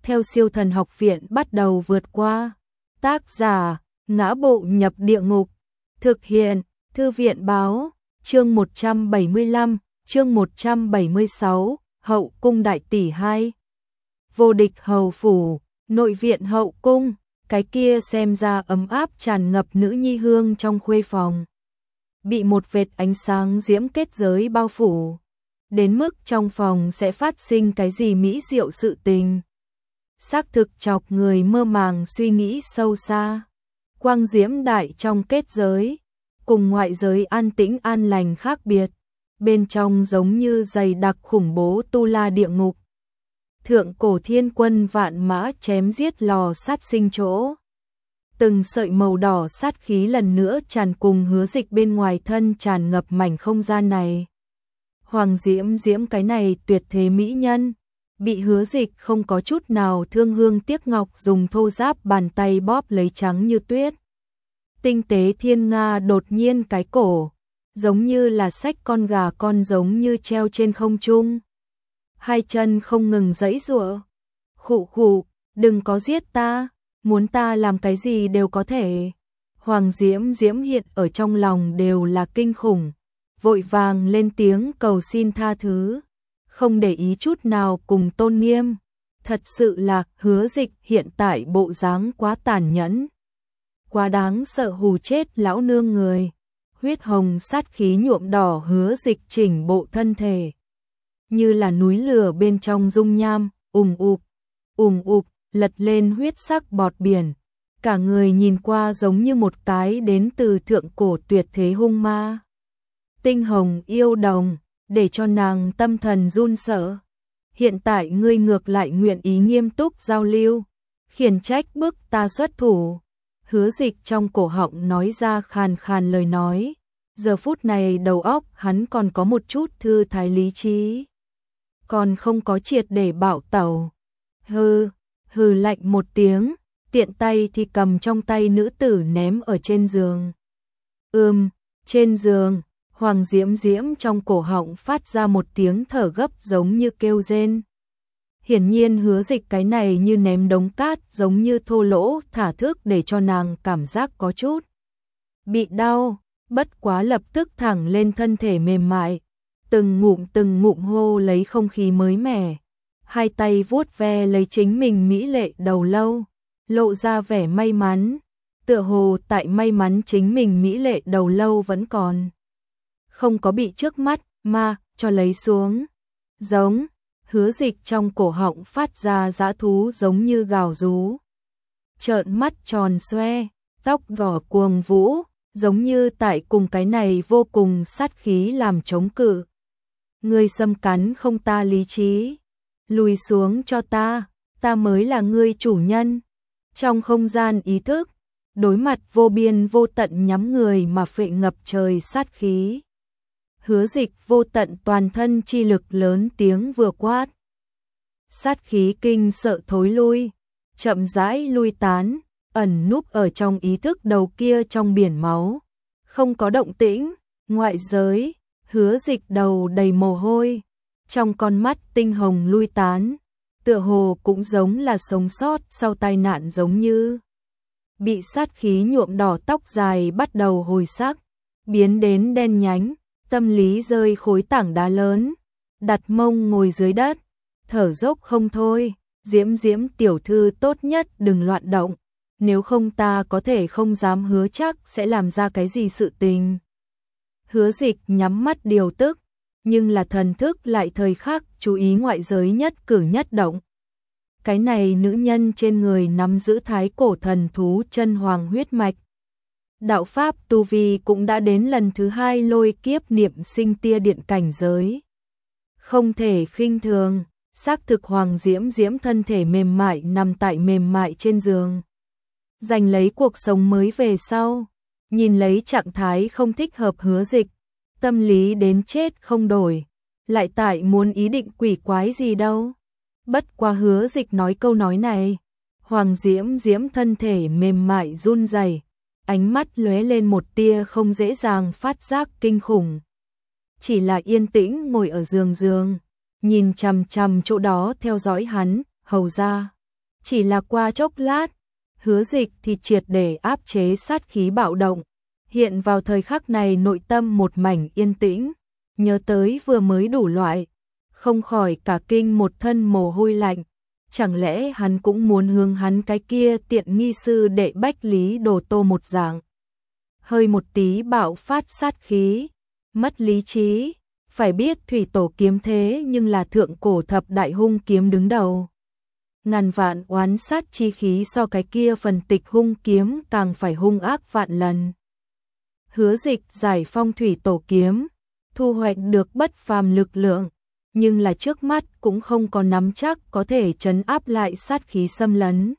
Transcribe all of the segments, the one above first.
theo Siêu Thần Học Viện bắt đầu vượt qua. Tác giả: Ngã Bộ Nhập Địa Ngục. Thực hiện: Thư viện báo. Chương 175, chương 176, Hậu cung đại tỷ 2. Vô địch hầu phủ, nội viện hậu cung, cái kia xem ra ấm áp tràn ngập nữ nhi hương trong khuê phòng. Bị một vệt ánh sáng diễm kết giới bao phủ, đến mức trong phòng sẽ phát sinh cái gì mỹ diệu sự tình. Xác thực chọc người mơ màng suy nghĩ sâu xa. Quang diễm đại trong kết giới, cùng ngoại giới an tĩnh an lành khác biệt, bên trong giống như dày đặc khủng bố tu la địa ngục. Thượng cổ thiên quân vạn mã chém giết lò sát sinh chỗ. Từng sợi màu đỏ sát khí lần nữa tràn cùng Hứa Dịch bên ngoài thân tràn ngập mảnh không gian này. Hoàng Diễm Diễm cái này tuyệt thế mỹ nhân, bị Hứa Dịch không có chút nào thương hương tiếc ngọc dùng thô giáp bàn tay bóp lấy trắng như tuyết. Tinh tế thiên nga đột nhiên cái cổ, giống như là xách con gà con giống như treo trên không trung. Hai chân không ngừng giãy giụa. Khụ khụ, đừng có giết ta, muốn ta làm cái gì đều có thể. Hoàng Diễm Diễm hiện ở trong lòng đều là kinh khủng, vội vàng lên tiếng cầu xin tha thứ, không để ý chút nào cùng tôn nghiêm. Thật sự là Hứa Dịch hiện tại bộ dáng quá tàn nhẫn, quá đáng sợ, hù chết lão nương người. Huyết hồng sát khí nhuộm đỏ Hứa Dịch chỉnh bộ thân thể, như là núi lửa bên trong dung nham, ùm ụp, lật lên huyết sắc bọt biển. Cả người nhìn qua giống như một cái đến từ thượng cổ tuyệt thế hung ma. Tinh hồng yêu đồng, để cho nàng tâm thần run sợ. Hiện tại ngươi ngược lại nguyện ý nghiêm túc giao lưu, khiển trách bức ta xuất thủ. Hứa Dịch trong cổ họng nói ra khàn khàn lời nói. Giờ phút này đầu óc hắn còn có một chút thư thái lý trí, còn không có triệt để bạo tẩu. Hừ lạnh một tiếng, tiện tay thì cầm trong tay nữ tử ném ở trên giường. Trên giường, Hoàng Diễm Diễm trong cổ họng phát ra một tiếng thở gấp giống như kêu rên. Hiển nhiên Hứa Dịch cái này như ném đống cát giống như thô lỗ thả thước để cho nàng cảm giác có chút bị đau, bất quá lập tức thẳng lên thân thể mềm mại, từng ngụm hô lấy không khí mới mẻ. Hai tay vuốt ve lấy chính mình mỹ lệ đầu lâu, lộ ra vẻ may mắn, tựa hồ tại may mắn chính mình mỹ lệ đầu lâu vẫn còn không có bị trước mắt ma cho lấy xuống. Giống, Hứa Dịch trong cổ họng phát ra dã thú giống như gào rú, trợn mắt tròn xoe, tóc đỏ cuồng vũ, giống như tại cùng cái này vô cùng sát khí làm chống cự. Ngươi xâm cắn không ta lý trí, lùi xuống cho ta mới là ngươi chủ nhân. Trong không gian ý thức, đối mặt vô biên vô tận nhắm người mà phệ ngập trời sát khí. Hứa Dịch vô tận toàn thân chi lực lớn tiếng vừa quát. Sát khí kinh sợ thối lui, chậm rãi lui tán, ẩn núp ở trong ý thức đầu kia trong biển máu. Không có động tĩnh, ngoại giới, Hứa Dịch đầu đầy mồ hôi, trong con mắt tinh hồng lui tán, tựa hồ cũng giống là sống sót sau tai nạn giống như. Bị sát khí nhuộm đỏ tóc dài bắt đầu hồi sắc, biến đến đen nhánh, tâm lý rơi khối tảng đá lớn, đặt mông ngồi dưới đất, thở dốc không thôi. Diễm Diễm tiểu thư tốt nhất đừng loạn động, nếu không ta có thể không dám hứa chắc sẽ làm ra cái gì sự tình. Hứa Dịch nhắm mắt điều tức, nhưng là thần thức lại thời khắc chú ý ngoại giới nhất cử nhất động. Cái này nữ nhân trên người nắm giữ thái cổ thần thú chân hoàng huyết mạch. Đạo pháp tu vi cũng đã đến lần thứ 2 lôi kiếp niệm sinh tia điện cảnh giới. Không thể khinh thường, xác thực Hoàng Diễm Diễm thân thể mềm mại nằm tại mềm mại trên giường. Giành lấy cuộc sống mới về sau, nhìn lấy trạng thái không thích hợp Hứa Dịch, tâm lý đến chết không đổi, lại tại muốn ý định quỷ quái gì đâu. Bất quá Hứa Dịch nói câu nói này, Hoàng Diễm Diễm thân thể mềm mại run rẩy, ánh mắt lóe lên một tia không dễ dàng phát giác kinh khủng. Chỉ là yên tĩnh ngồi ở giường, nhìn chằm chằm chỗ đó theo dõi hắn, hầu ra Chỉ là qua chốc lát, Hứa Dịch thì triệt để áp chế sát khí bạo động. Hiện vào thời khắc này nội tâm một mảnh yên tĩnh, nhớ tới vừa mới đủ loại, không khỏi cả kinh một thân mồ hôi lạnh. Chẳng lẽ hắn cũng muốn hướng hắn cái kia tiện nghi sư đệ Bách Lý Đồ Tô một dạng. Hơi một tí bạo phát sát khí, mất lý trí, phải biết thủy tổ kiếm thế nhưng là thượng cổ thập đại hung kiếm đứng đầu. Ngàn vạn oán sát chi khí so cái kia phần tịch hung kiếm càng phải hung ác vạn lần. Hứa Dịch giải phong thủy tổ kiếm, thu hoạch được bất phàm lực lượng, nhưng là trước mắt cũng không có nắm chắc có thể trấn áp lại sát khí xâm lấn.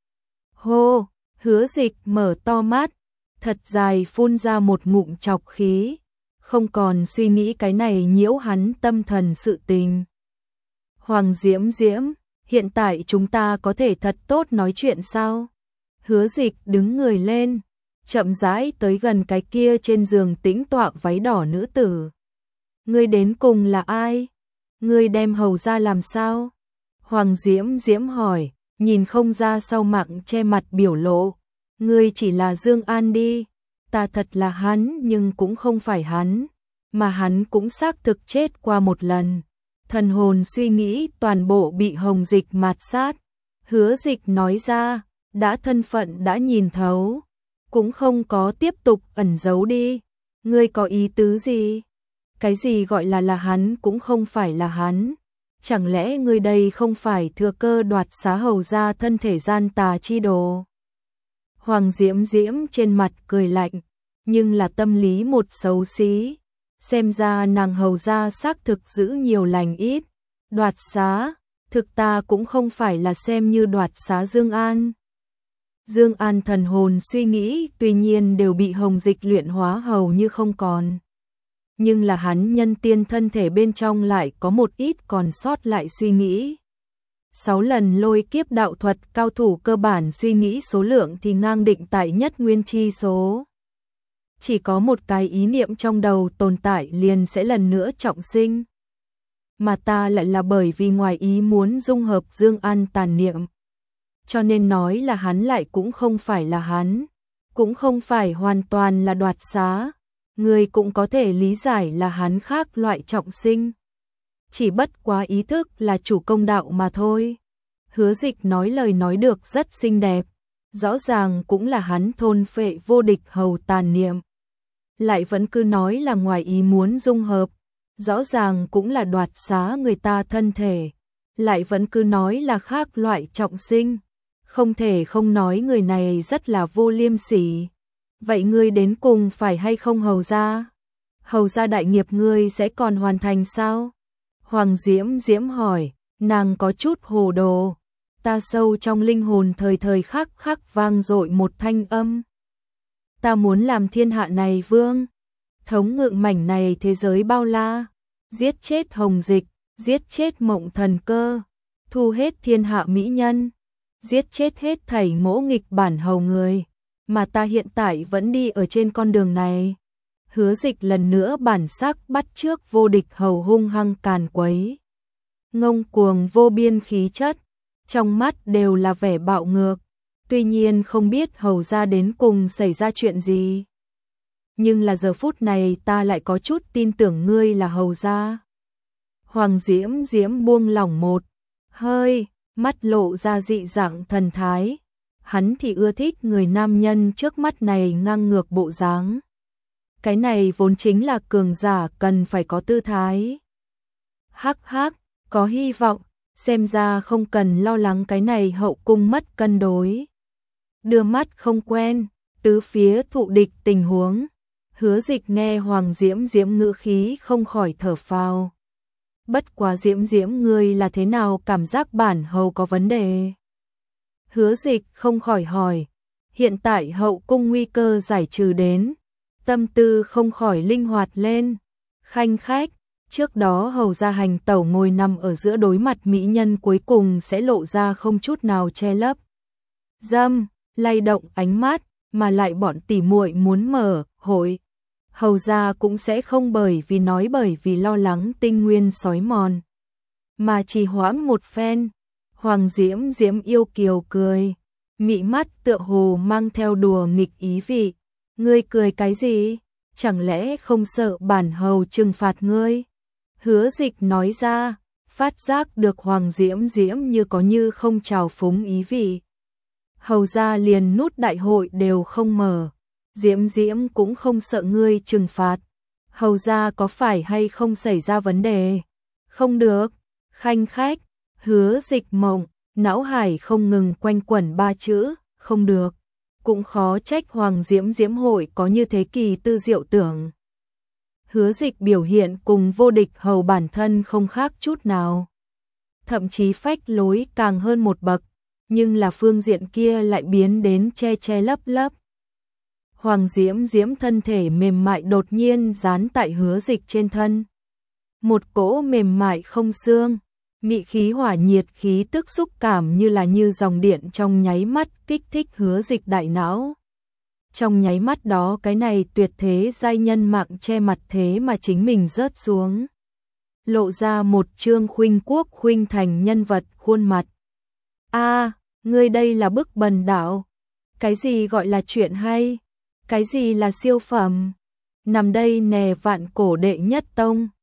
Hô, Hứa Dịch mở to mắt, thật dài phun ra một ngụm trọc khí, không còn suy nghĩ cái này nhiễu hắn tâm thần sự tình. Hoàng Diễm Diễm, hiện tại chúng ta có thể thật tốt nói chuyện sao? Hứa Dịch đứng người lên, chậm rãi tới gần cái kia trên giường tĩnh tọa váy đỏ nữ tử. Ngươi đến cùng là ai? Ngươi đem hầu ra làm sao? Hoàng Diễm Diễm hỏi, nhìn không ra sau mạng che mặt biểu lộ. Ngươi chỉ là Dương An đi. Ta thật là hắn nhưng cũng không phải hắn. Mà hắn cũng xác thực chết qua một lần. Thần hồn suy nghĩ toàn bộ bị Hồng Dịch mạt sát. Hứa Dịch nói ra, đã thân phận đã nhìn thấu. Cũng không có tiếp tục ẩn giấu đi. Ngươi có ý tứ gì? Cái gì gọi là hắn cũng không phải là hắn. Chẳng lẽ ngươi đây không phải thừa cơ đoạt xá hầu ra thân thể gian tà chi đồ? Hoàng Diễm Diễm trên mặt cười lạnh, nhưng là tâm lý một xấu xí. Xem ra nàng hầu ra xác thực giữ nhiều lành ít. Đoạt xá, thực ta cũng không phải là xem như đoạt xá Dương An. Dương An thần hồn suy nghĩ tuy nhiên đều bị Hồng Dịch luyện hóa hầu như không còn. Nhưng là hắn nhân tiên thân thể bên trong lại có một ít còn sót lại suy nghĩ. 6 lần lôi kiếp đạo thuật cao thủ cơ bản suy nghĩ số lượng thì ngang định tại nhất nguyên chi số. Chỉ có một cái ý niệm trong đầu tồn tại liền sẽ lần nữa trọng sinh. Mà ta lại là bởi vì ngoài ý muốn dung hợp Dương An tàn niệm. Cho nên nói là hắn lại cũng không phải là hắn. Cũng không phải hoàn toàn là đoạt xá. Người cũng có thể lý giải là hắn khác loại trọng sinh. Chỉ bất quá ý thức là chủ công đạo mà thôi. Hứa Dịch nói lời nói được rất xinh đẹp. Rõ ràng cũng là hắn thôn phệ vô địch hầu tàn niệm. Lại vẫn cứ nói là ngoài ý muốn dung hợp. Rõ ràng cũng là đoạt xá người ta thân thể. Lại vẫn cứ nói là khác loại trọng sinh. Không thể không nói người này rất là vô liêm sỉ. Vậy ngươi đến cùng phải hay không hầu ra? Hầu ra đại nghiệp ngươi sẽ còn hoàn thành sao? Hoàng Diễm Diễm hỏi, nàng có chút hồ đồ. Ta sâu trong linh hồn thời thời khắc khắc vang dội một thanh âm. Ta muốn làm thiên hạ này vương. Thống ngự mảnh này thế giới bao la. Giết chết Hồng Dịch, giết chết Mộng Thần Cơ. Thu hết thiên hạ mỹ nhân. Giết chết hết thảy ngỗ nghịch bản hầu người. Mà ta hiện tại vẫn đi ở trên con đường này. Hứa Dịch lần nữa bản sắc bắt chước vô địch hầu hung hăng càn quấy. Ngông cuồng vô biên khí chất, trong mắt đều là vẻ bạo ngược. Tuy nhiên không biết hầu ra đến cùng xảy ra chuyện gì. Nhưng là giờ phút này ta lại có chút tin tưởng ngươi là hầu ra. Hoàng Diễm Diễm buông lỏng một hơi, mắt lộ ra dị dạng thần thái. Hắn thì ưa thích người nam nhân trước mắt này ngang ngược bộ dáng. Cái này vốn chính là cường giả cần phải có tư thái. Hắc hắc, có hy vọng, xem ra không cần lo lắng cái này hậu cung mất cân đối. Đưa mắt không quen, tứ phía thụ địch tình huống. Hứa Dịch nghe Hoàng Diễm Diễm ngữ khí không khỏi thở phào. Bất quá Diễm Diễm ngươi là thế nào cảm giác bản hầu có vấn đề? Hứa Dịch không khỏi hỏi, hiện tại hậu cung nguy cơ giải trừ đến, tâm tư không khỏi linh hoạt lên, khanh khách, trước đó hầu ra hành tẩu ngồi nằm ở giữa đối mặt mỹ nhân cuối cùng sẽ lộ ra không chút nào che lấp. Dâm, lay động ánh mắt, mà lại bọn tỉ muội muốn mở hội, hầu ra cũng sẽ không bởi vì lo lắng tinh nguyên sói mòn, mà trì hoãn một phen. Hoàng Diễm Diễm yêu kiều cười, mị mắt tựa hồ mang theo đùa nghịch ý vị. Ngươi cười cái gì? Chẳng lẽ không sợ bản hầu trừng phạt ngươi? Hứa Dịch nói ra, phát giác được Hoàng Diễm Diễm như có như không trào phúng ý vị. Hầu ra liền nút đại hội đều không mở, Diễm Diễm cũng không sợ ngươi trừng phạt. Hầu ra có phải hay không xảy ra vấn đề? Không được, khanh khách. Hứa Dịch mộng, não hải không ngừng quanh quẩn ba chữ, không được. Cũng khó trách Hoàng Diễm Diễm hội có như thế kỳ tư diệu tưởng. Hứa Dịch biểu hiện cùng vô địch hầu bản thân không khác chút nào. Thậm chí phách lối càng hơn một bậc, nhưng là phương diện kia lại biến đến che che lấp lấp. Hoàng Diễm Diễm thân thể mềm mại đột nhiên dán tại Hứa Dịch trên thân. Một cỗ mềm mại không xương, mị khí hỏa nhiệt khí tức xúc cảm như là như dòng điện trong nháy mắt kích thích Hứa Dịch đại não. Trong nháy mắt đó cái này tuyệt thế giai nhân mạng che mặt thế mà chính mình rớt xuống. Lộ ra một trương khuynh quốc khuynh thành nhân vật khuôn mặt. A, ngươi đây là bức bần đảo. Cái gì gọi là chuyện hay? Cái gì là siêu phẩm? Nằm đây nè vạn cổ đệ nhất tông.